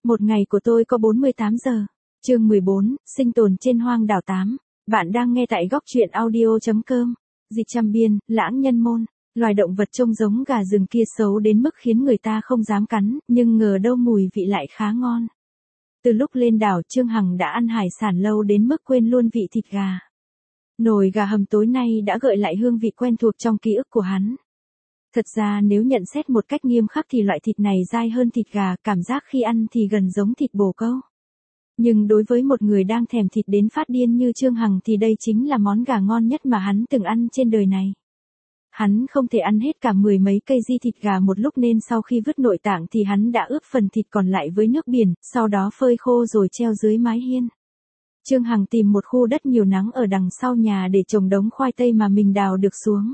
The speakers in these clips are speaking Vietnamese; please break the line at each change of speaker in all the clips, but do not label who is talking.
Một ngày của tôi có 48 giờ. Chương 14, sinh tồn trên hoang đảo 8. Bạn đang nghe tại góc truyện audio.com. Dịch trăm biên, lãng nhân môn. Loài động vật trông giống gà rừng kia xấu đến mức khiến người ta không dám cắn, nhưng ngờ đâu mùi vị lại khá ngon. Từ lúc lên đảo, Trương Hằng đã ăn hải sản lâu đến mức quên luôn vị thịt gà. Nồi gà hầm tối nay đã gợi lại hương vị quen thuộc trong ký ức của hắn. Thật ra nếu nhận xét một cách nghiêm khắc thì loại thịt này dai hơn thịt gà, cảm giác khi ăn thì gần giống thịt bồ câu. Nhưng đối với một người đang thèm thịt đến phát điên như Trương Hằng thì đây chính là món gà ngon nhất mà hắn từng ăn trên đời này. Hắn không thể ăn hết cả 10 mấy cây di thịt gà một lúc nên sau khi vứt nội tạng thì hắn đã ướp phần thịt còn lại với nước biển, sau đó phơi khô rồi treo dưới mái hiên. Trương Hằng tìm một khu đất nhiều nắng ở đằng sau nhà để trồng đống khoai tây mà mình đào được xuống.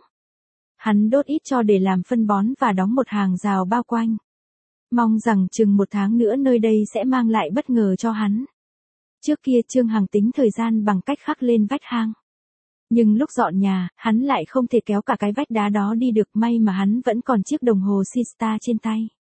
Hắn đốt ít tro để làm phân bón và đóng một hàng rào bao quanh. Mong rằng chừng 1 tháng nữa nơi đây sẽ mang lại bất ngờ cho hắn. Trước kia Trương Hằng tính thời gian bằng cách khắc lên vách hang. Nhưng lúc dọn nhà, hắn lại không thể kéo cả cái vách đá đó đi được, may mà hắn vẫn còn chiếc đồng hồ Siesta trên tay.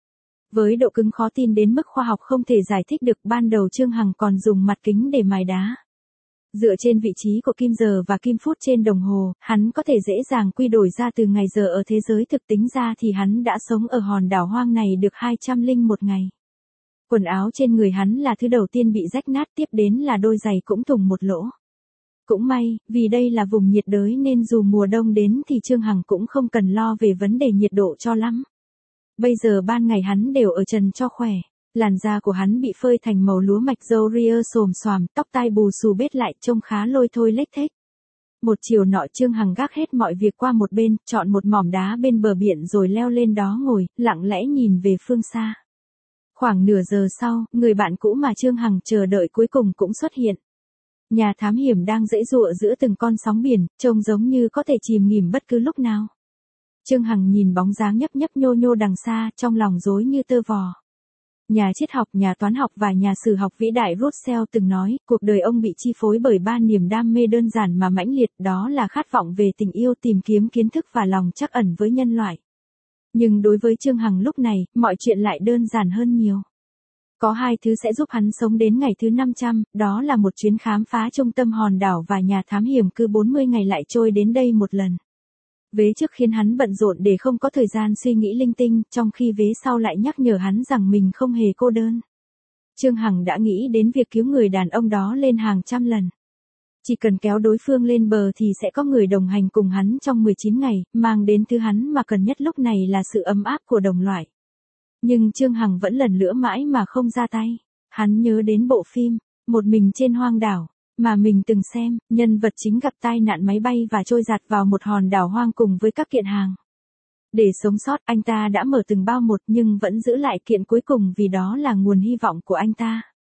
Với độ cứng khó tin đến mức khoa học không thể giải thích được, ban đầu Trương Hằng còn dùng mặt kính để mài đá. Dựa trên vị trí của kim giờ và kim phút trên đồng hồ, hắn có thể dễ dàng quy đổi ra từ ngày giờ ở thế giới thực, tính ra thì hắn đã sống ở hòn đảo hoang này được 201 ngày. Quần áo trên người hắn là thứ đầu tiên bị rách nát, tiếp đến là đôi giày cũng thủng một lỗ. Cũng may, vì đây là vùng nhiệt đới nên dù mùa đông đến thì Trương Hằng cũng không cần lo về vấn đề nhiệt độ cho lắm. Bây giờ ban ngày hắn đều ở trần cho khỏe. Làn da của hắn bị phơi thành màu lúa mạch, râu ria xồm xoàm, tóc tai bù xù bết lại, trông khá lôi thôi lếch thếch. Một chiều nọ Trương Hằng gác hết mọi việc qua một bên, chọn một mỏm đá bên bờ biển rồi leo lên đó ngồi, lặng lẽ nhìn về phương xa. Khoảng nửa giờ sau, người bạn cũ mà Trương Hằng chờ đợi cuối cùng cũng xuất hiện. Nhà thám hiểm đang giãy giụa giữa từng con sóng biển, trông giống như có thể chìm nghỉm bất cứ lúc nào. Trương Hằng nhìn bóng dáng nhấp nhấp nhô nhô đằng xa, trong lòng rối như tơ vò. Nhà triết học, nhà toán học và nhà sử học vĩ đại Russell từng nói, cuộc đời ông bị chi phối bởi 3 niềm đam mê đơn giản mà mãnh liệt, đó là khát vọng về tình yêu, tìm kiếm kiến thức và lòng trắc ẩn với nhân loại. Nhưng đối với Trương Hằng lúc này, mọi chuyện lại đơn giản hơn nhiều. Có 2 thứ sẽ giúp hắn sống đến ngày thứ 500, đó là một chuyến khám phá trung tâm hòn đảo và nhà thám hiểm cứ 40 ngày lại trôi đến đây một lần. Vế trước khiến hắn bận rộn để không có thời gian suy nghĩ linh tinh, trong khi vế sau lại nhắc nhở hắn rằng mình không hề cô đơn. Trương Hằng đã nghĩ đến việc cứu người đàn ông đó lên hàng trăm lần. Chỉ cần kéo đối phương lên bờ thì sẽ có người đồng hành cùng hắn trong 19 ngày, mang đến thứ hắn mà cần nhất lúc này là sự ấm áp của đồng loại. Nhưng Trương Hằng vẫn lần lữa mãi mà không ra tay. Hắn nhớ đến bộ phim Một mình trên hoang đảo mà mình từng xem, nhân vật chính gặp tai nạn máy bay và trôi giạt vào một hòn đảo hoang cùng với các kiện hàng. Để sống sót, anh ta đã mở từng bao một nhưng vẫn giữ lại kiện cuối cùng vì đó là nguồn hy vọng của anh ta.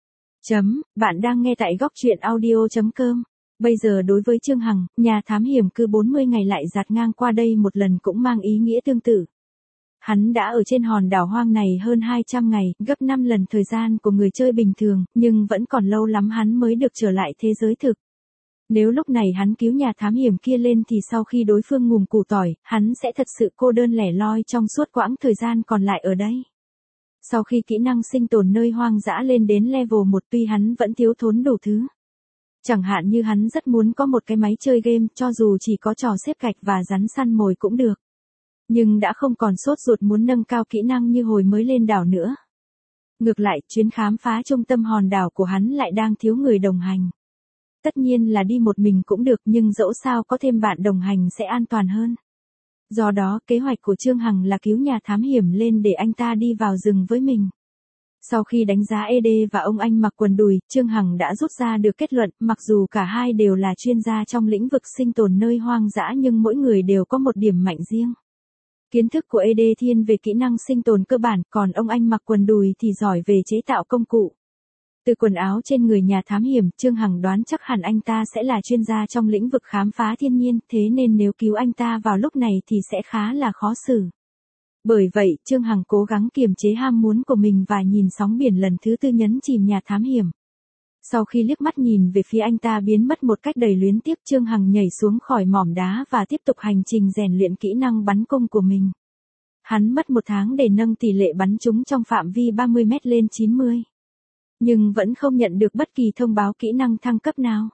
Bạn đang nghe tại góc truyện audio.com. Bây giờ đối với Trương Hằng, nhà thám hiểm cứ 40 ngày lại dạt ngang qua đây một lần cũng mang ý nghĩa tương tự. Hắn đã ở trên hòn đảo hoang này hơn 200 ngày, gấp 5 lần thời gian của người chơi bình thường, nhưng vẫn còn lâu lắm hắn mới được trở lại thế giới thực. Nếu lúc này hắn cứu nhà thám hiểm kia lên thì sau khi đối phương ngùm củ tỏi, hắn sẽ thật sự cô đơn lẻ loi trong suốt quãng thời gian còn lại ở đây. Sau khi kỹ năng sinh tồn nơi hoang dã lên đến level 1 tuy hắn vẫn thiếu thốn đủ thứ. Chẳng hạn như hắn rất muốn có một cái máy chơi game, cho dù chỉ có trò xếp gạch và rắn săn mồi cũng được. Nhưng đã không còn sốt ruột muốn nâng cao kỹ năng như hồi mới lên đảo nữa. Ngược lại, chuyến khám phá trung tâm hòn đảo của hắn lại đang thiếu người đồng hành. Tất nhiên là đi một mình cũng được nhưng dẫu sao có thêm bạn đồng hành sẽ an toàn hơn. Do đó, kế hoạch của Trương Hằng là cứu nhà thám hiểm lên để anh ta đi vào rừng với mình. Sau khi đánh giá ED và ông anh mặc quần đùi, Trương Hằng đã rút ra được kết luận, mặc dù cả hai đều là chuyên gia trong lĩnh vực sinh tồn nơi hoang dã nhưng mỗi người đều có một điểm mạnh riêng. Kiến thức của ED thiên về kỹ năng sinh tồn cơ bản, còn ông anh mặc quần đùi thì giỏi về chế tạo công cụ. Từ quần áo trên người nhà thám hiểm, Trương Hằng đoán chắc hẳn anh ta sẽ là chuyên gia trong lĩnh vực khám phá thiên nhiên, thế nên nếu cứu anh ta vào lúc này thì sẽ khá là khó xử. Bởi vậy, Trương Hằng cố gắng kiềm chế ham muốn của mình và nhìn sóng biển lần thứ 4 nhấn chìm nhà thám hiểm. Sau khi liếc mắt nhìn về phía anh ta biến mất một cách đầy luyến tiếc, Trương Hằng nhảy xuống khỏi mỏm đá và tiếp tục hành trình rèn luyện kỹ năng bắn cung của mình. Hắn mất 1 tháng để nâng tỷ lệ bắn trúng trong phạm vi 30 mét lên 90. nhưng vẫn không nhận được bất kỳ thông báo kỹ năng thăng cấp nào.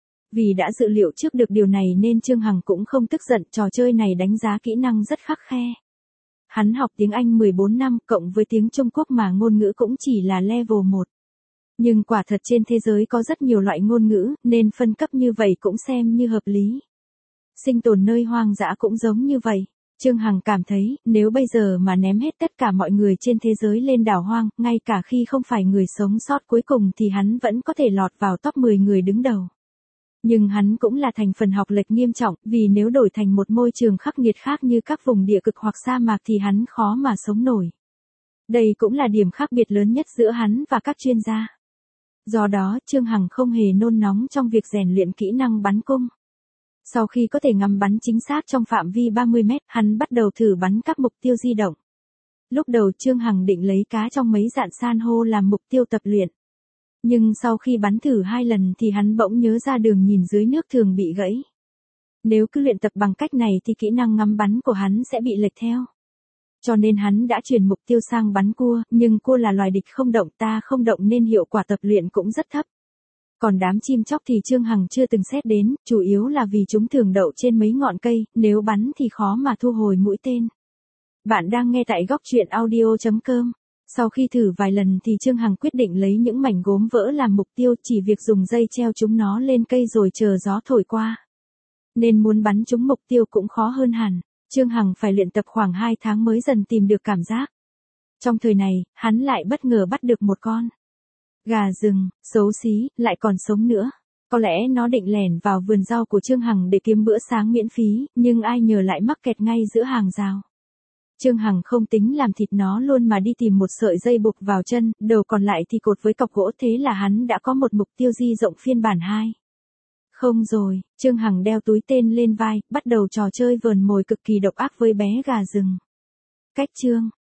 Vì đã dự liệu trước được điều này nên Trương Hằng cũng không tức giận, trò chơi này đánh giá kỹ năng rất khắt khe. Hắn học tiếng Anh 14 năm cộng với tiếng Trung Quốc mà ngôn ngữ cũng chỉ là level 1. Nhưng quả thật trên thế giới có rất nhiều loại ngôn ngữ, nên phân cấp như vậy cũng xem như hợp lý. Sinh tồn nơi hoang dã cũng giống như vậy. Trương Hằng cảm thấy, nếu bây giờ mà ném hết tất cả mọi người trên thế giới lên đảo hoang, ngay cả khi không phải người sống sót cuối cùng thì hắn vẫn có thể lọt vào top 10 người đứng đầu. Nhưng hắn cũng là thành phần học lệch nghiêm trọng, vì nếu đổi thành một môi trường khắc nghiệt khác như các vùng địa cực hoặc sa mạc thì hắn khó mà sống nổi. Đây cũng là điểm khác biệt lớn nhất giữa hắn và các chuyên gia. Do đó, Trương Hằng không hề nôn nóng trong việc rèn luyện kỹ năng bắn cung. Sau khi có thể ngắm bắn chính xác trong phạm vi 30 mét, hắn bắt đầu thử bắn các mục tiêu di động. Lúc đầu Trương Hằng định lấy cá trong mấy rạn san hô làm mục tiêu tập luyện. Nhưng sau khi bắn thử 2 lần thì hắn bỗng nhớ ra đường nhìn dưới nước thường bị gãy. Nếu cứ luyện tập bằng cách này thì kỹ năng ngắm bắn của hắn sẽ bị lệch theo. Cho nên hắn đã chuyển mục tiêu sang bắn cua, nhưng cua là loài địch không động, ta không động nên hiệu quả tập luyện cũng rất thấp. Còn đám chim chóc thì Trương Hằng chưa từng xét đến, chủ yếu là vì chúng thường đậu trên mấy ngọn cây, nếu bắn thì khó mà thu hồi mũi tên. Bạn đang nghe tại góc truyện audio.com. Sau khi thử vài lần thì Trương Hằng quyết định lấy những mảnh gốm vỡ làm mục tiêu, chỉ việc dùng dây treo chúng nó lên cây rồi chờ gió thổi qua. Nên muốn bắn trúng mục tiêu cũng khó hơn hẳn. Trương Hằng phải luyện tập khoảng 2 tháng mới dần tìm được cảm giác. Trong thời này, hắn lại bất ngờ bắt được một con gà rừng, xấu xí, lại còn sống nữa. Có lẽ nó định lẻn vào vườn rau của Trương Hằng để kiếm bữa sáng miễn phí, nhưng ai ngờ lại mắc kẹt ngay giữa hàng rào. Trương Hằng không tính làm thịt nó luôn mà đi tìm một sợi dây buộc vào chân, đầu còn lại thì cột với cọc gỗ, thế là hắn đã có một mục tiêu di rộng phiên bản 2. Không rồi, Trương Hằng đeo túi tên lên vai, bắt đầu trò chơi vờn mồi cực kỳ độc ác với bé gà rừng. Cách chương